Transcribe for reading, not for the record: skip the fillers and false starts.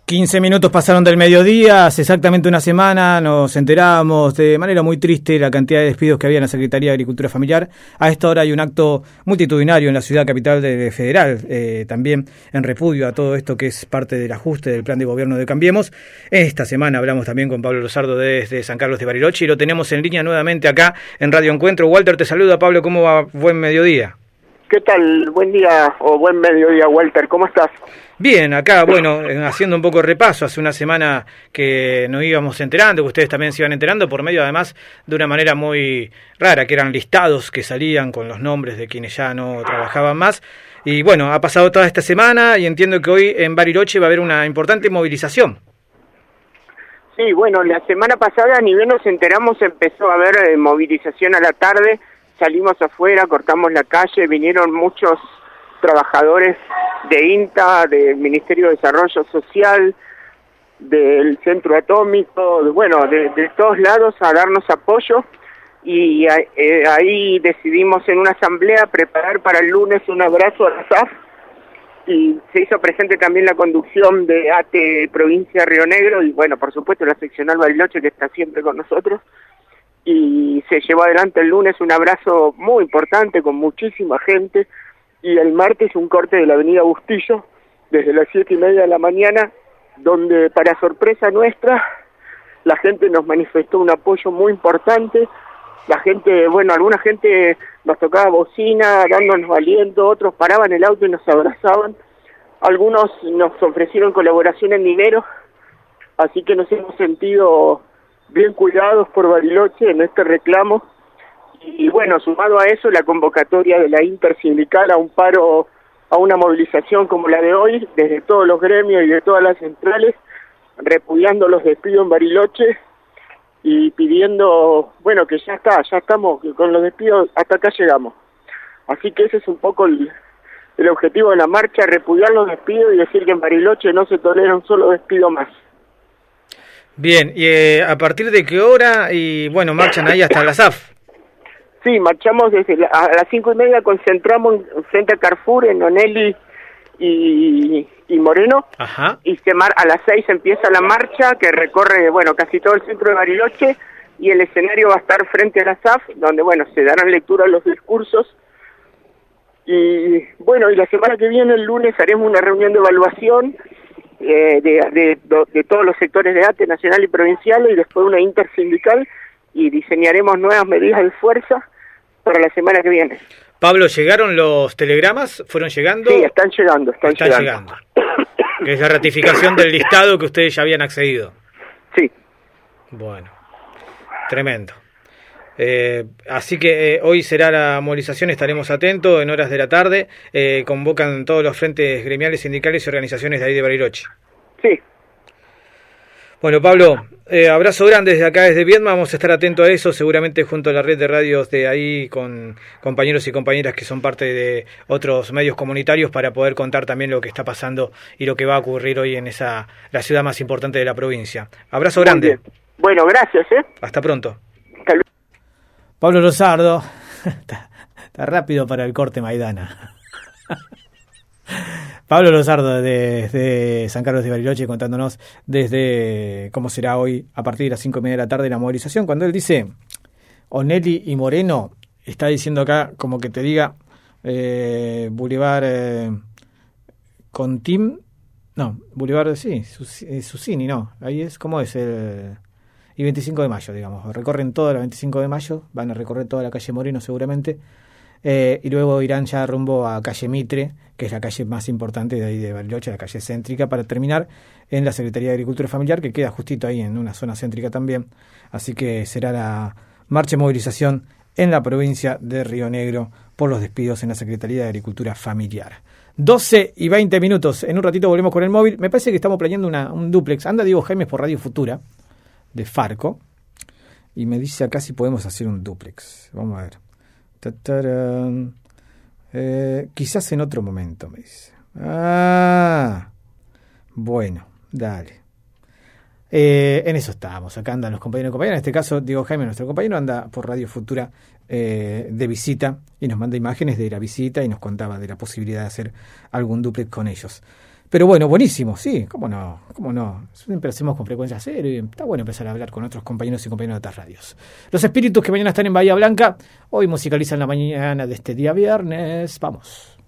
15 minutos pasaron del mediodía, hace exactamente una semana nos enteramos de manera muy triste la cantidad de despidos que había en la Secretaría de Agricultura Familiar. A esta hora hay un acto multitudinario en la ciudad capital federal, también en repudio a todo esto que es parte del ajuste del plan de gobierno de Cambiemos. Esta semana hablamos también con Pablo Losardo desde San Carlos de Bariloche y lo tenemos en línea nuevamente acá en Radio Encuentro. Walter te saluda. Pablo, ¿cómo va? Buen mediodía. ¿Qué tal? Buen día o buen mediodía, Walter. ¿Cómo estás? Bien, acá, bueno, haciendo un poco de repaso, hace una semana que nos íbamos enterando, que ustedes también se iban enterando, por medio además de una manera muy rara, que eran listados que salían con los nombres de quienes ya no trabajaban más. Y bueno, ha pasado toda esta semana y entiendo que hoy en Bariloche va a haber una importante movilización. Sí, bueno, la semana pasada, ni bien nos enteramos, empezó a haber movilización a la tarde, salimos afuera, cortamos la calle, vinieron muchos trabajadores de INTA, del Ministerio de Desarrollo Social, del Centro Atómico, de todos lados a darnos apoyo y ahí decidimos en una asamblea preparar para el lunes un abrazo a la SAF y se hizo presente también la conducción de ATE Provincia Río Negro y bueno, por supuesto la seccional Bariloche que está siempre con nosotros y se llevó adelante el lunes un abrazo muy importante con muchísima gente. Y el martes un corte de la avenida Bustillo, desde las 7:30 de la mañana, donde para sorpresa nuestra, la gente nos manifestó un apoyo muy importante, la gente, alguna gente nos tocaba bocina, dándonos aliento, otros paraban el auto y nos abrazaban, algunos nos ofrecieron colaboración en dinero, así que nos hemos sentido bien cuidados por Bariloche en este reclamo. Y bueno, sumado a eso, la convocatoria de la intersindical a un paro, a una movilización como la de hoy, desde todos los gremios y de todas las centrales, repudiando los despidos en Bariloche y pidiendo, que ya estamos con los despidos, hasta acá llegamos. Así que ese es un poco el objetivo de la marcha, repudiar los despidos y decir que en Bariloche no se tolera un solo despido más. Bien, ¿y a partir de qué hora? Y marchan ahí hasta la SAF. Sí, marchamos desde a las 5:30, concentramos frente a Carrefour, en Onelli y Moreno. Ajá. Y a las 6 empieza la marcha que recorre, casi todo el centro de Bariloche y el escenario va a estar frente a la SAF, donde, se darán lectura a los discursos. Y, y la semana que viene, el lunes, haremos una reunión de evaluación de todos los sectores de ATE, nacional y provincial, y después una intersindical, y diseñaremos nuevas medidas de fuerza para la semana que viene. Pablo, ¿llegaron los telegramas? ¿Fueron llegando? Sí, están llegando. Que es la ratificación del listado que ustedes ya habían accedido. Sí. Bueno, tremendo. Así que hoy será la movilización, estaremos atentos en horas de la tarde. Convocan todos los frentes gremiales, sindicales y organizaciones de ahí de Bariloche. Sí. Bueno, Pablo, abrazo grande desde acá, desde Viedma. Vamos a estar atentos a eso, seguramente junto a la red de radios de ahí, con compañeros y compañeras que son parte de otros medios comunitarios, para poder contar también lo que está pasando y lo que va a ocurrir hoy en la ciudad más importante de la provincia. Abrazo grande. Bueno, gracias. Hasta pronto. Pablo Losardo. Está rápido para el corte, Maidana. Pablo Losardo desde San Carlos de Bariloche contándonos desde cómo será hoy a partir de las 5:30 de la tarde la movilización. Cuando él dice Onelli y Moreno, está diciendo acá como que te diga Boulevard Contim, no, Boulevard, sí, Susini, no, ahí es como es y 25 de mayo, digamos, recorren toda la 25 de mayo, van a recorrer toda la calle Moreno seguramente. Y luego irán ya rumbo a calle Mitre, que es la calle más importante de ahí de Bariloche, la calle céntrica, para terminar en la Secretaría de Agricultura Familiar, que queda justito ahí en una zona céntrica también. Así que será la marcha de movilización en la provincia de Río Negro por los despidos en la Secretaría de Agricultura Familiar. 12:20. En un ratito volvemos con el móvil. Me parece que estamos planeando un dúplex. Anda Diego Jaimes por Radio Futura de Farco y me dice acá si podemos hacer un dúplex. Vamos a ver. Quizás en otro momento, me dice. Bueno, dale. En eso estábamos. Acá andan los compañeros y compañeras. En este caso, Diego Jaime, nuestro compañero, anda por Radio Futura de visita y nos manda imágenes de la visita y nos contaba de la posibilidad de hacer algún dúplex con ellos. Pero bueno, buenísimo, sí, cómo no. Siempre hacemos con frecuencia cero y está bueno empezar a hablar con otros compañeros y compañeras de otras radios. Los espíritus que mañana están en Bahía Blanca, hoy musicalizan la mañana de este día viernes. Vamos.